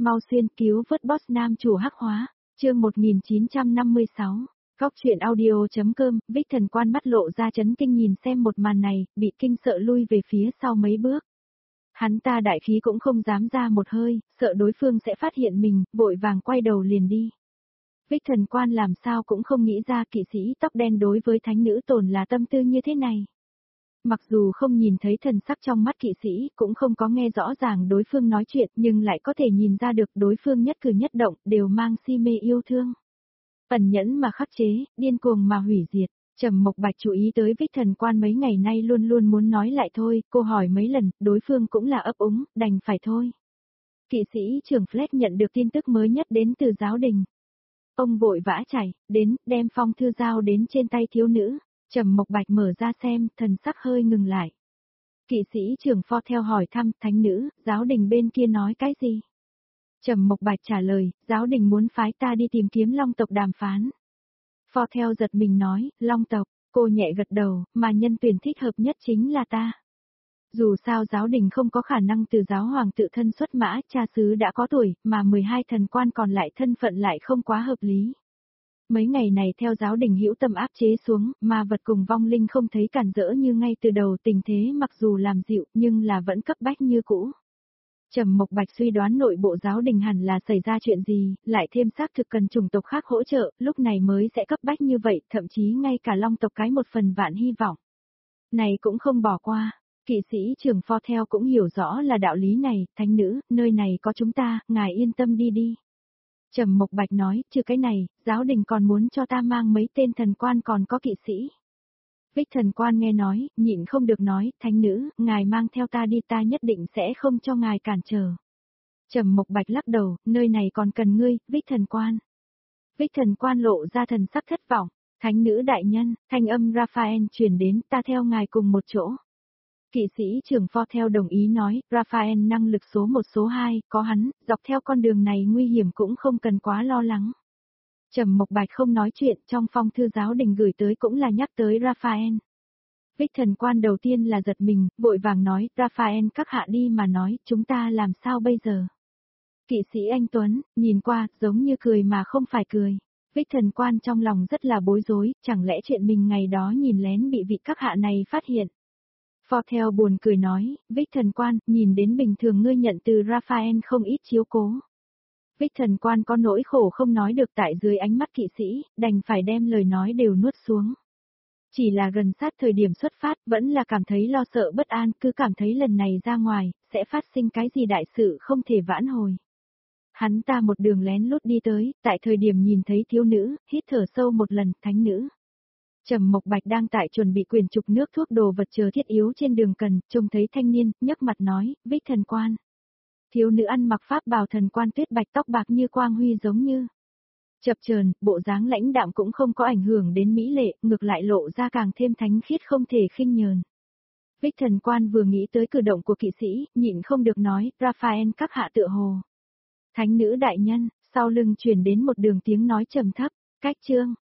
mau xuyên cứu vớt boss nam chủ hắc hóa, chương 1956. Góc truyện audio.com, Vích Thần Quan mắt lộ ra chấn kinh nhìn xem một màn này, bị kinh sợ lui về phía sau mấy bước. Hắn ta đại khí cũng không dám ra một hơi, sợ đối phương sẽ phát hiện mình, vội vàng quay đầu liền đi. Vích Thần Quan làm sao cũng không nghĩ ra kỵ sĩ tóc đen đối với thánh nữ tồn là tâm tư như thế này. Mặc dù không nhìn thấy thần sắc trong mắt kỵ sĩ, cũng không có nghe rõ ràng đối phương nói chuyện, nhưng lại có thể nhìn ra được đối phương nhất cử nhất động, đều mang si mê yêu thương. Ẩn nhẫn mà khắc chế, điên cuồng mà hủy diệt. Trầm Mộc Bạch chú ý tới Vích Thần Quan mấy ngày nay luôn luôn muốn nói lại thôi, cô hỏi mấy lần, đối phương cũng là ấp úng, đành phải thôi. Kỵ sĩ trưởng Fleck nhận được tin tức mới nhất đến từ giáo đình. Ông vội vã chạy, đến, đem phong thư giao đến trên tay thiếu nữ. Trầm Mộc Bạch mở ra xem, thần sắc hơi ngừng lại. Kỵ sĩ trưởng Pho theo hỏi thăm, thánh nữ, giáo đình bên kia nói cái gì? Trầm Mộc Bạch trả lời, giáo đình muốn phái ta đi tìm kiếm Long tộc đàm phán. Pho theo giật mình nói, Long tộc, cô nhẹ gật đầu, mà nhân tuyển thích hợp nhất chính là ta. Dù sao giáo đình không có khả năng từ giáo hoàng tự thân xuất mã, cha xứ đã có tuổi, mà 12 thần quan còn lại thân phận lại không quá hợp lý. Mấy ngày này theo giáo đình hữu tâm áp chế xuống, ma vật cùng vong linh không thấy cản rỡ như ngay từ đầu, tình thế mặc dù làm dịu nhưng là vẫn cấp bách như cũ. Trầm Mộc Bạch suy đoán nội bộ giáo đình hẳn là xảy ra chuyện gì, lại thêm xác thực cần chủng tộc khác hỗ trợ, lúc này mới sẽ cấp bách như vậy, thậm chí ngay cả Long tộc cái một phần vạn hy vọng. Này cũng không bỏ qua, kỵ sĩ trưởng Pho theo cũng hiểu rõ là đạo lý này, thánh nữ, nơi này có chúng ta, ngài yên tâm đi đi. Trầm Mộc Bạch nói, trừ cái này, giáo đình còn muốn cho ta mang mấy tên thần quan còn có kỵ sĩ. Vích Thần Quan nghe nói, nhịn không được nói, thánh nữ, ngài mang theo ta đi, ta nhất định sẽ không cho ngài cản trở. Trầm Mộc Bạch lắc đầu, nơi này còn cần ngươi, Vích Thần Quan. Vích Thần Quan lộ ra thần sắc thất vọng, thánh nữ đại nhân, thanh âm Raphael truyền đến, ta theo ngài cùng một chỗ. Kỵ sĩ trưởng Pho theo đồng ý nói, Raphael năng lực số 1 số 2, có hắn, dọc theo con đường này nguy hiểm cũng không cần quá lo lắng. Trầm Mộc Bạch không nói chuyện, trong phong thư giáo đình gửi tới cũng là nhắc tới Raphael. Vích Thần Quan đầu tiên là giật mình, vội vàng nói, Raphael các hạ đi mà nói, chúng ta làm sao bây giờ? Kỵ sĩ anh Tuấn, nhìn qua, giống như cười mà không phải cười. Vích Thần Quan trong lòng rất là bối rối, chẳng lẽ chuyện mình ngày đó nhìn lén bị vị các hạ này phát hiện. Pho theo buồn cười nói, Vích Thần Quan, nhìn đến bình thường ngươi nhận từ Raphael không ít chiếu cố. Vích Thần Quan có nỗi khổ không nói được tại dưới ánh mắt kỵ sĩ, đành phải đem lời nói đều nuốt xuống. Chỉ là gần sát thời điểm xuất phát, vẫn là cảm thấy lo sợ bất an, cứ cảm thấy lần này ra ngoài, sẽ phát sinh cái gì đại sự không thể vãn hồi. Hắn ta một đường lén lút đi tới, tại thời điểm nhìn thấy thiếu nữ, hít thở sâu một lần, thánh nữ. Trầm Mộc Bạch đang tại chuẩn bị quyển trục nước thuốc đồ vật chờ thiết yếu trên đường cần, trông thấy thanh niên, nhấc mặt nói, Vích Thần Quan. Thiếu nữ ăn mặc pháp bào thần quan tuyết bạch tóc bạc như quang huy giống như chập chờn, bộ dáng lãnh đạm cũng không có ảnh hưởng đến mỹ lệ, ngược lại lộ ra càng thêm thánh khiết không thể khinh nhờn. Vích Thần Quan vừa nghĩ tới cử động của kỵ sĩ, nhịn không được nói, Raphael các hạ tựa hồ. Thánh nữ đại nhân, sau lưng truyền đến một đường tiếng nói trầm thấp, cách chương.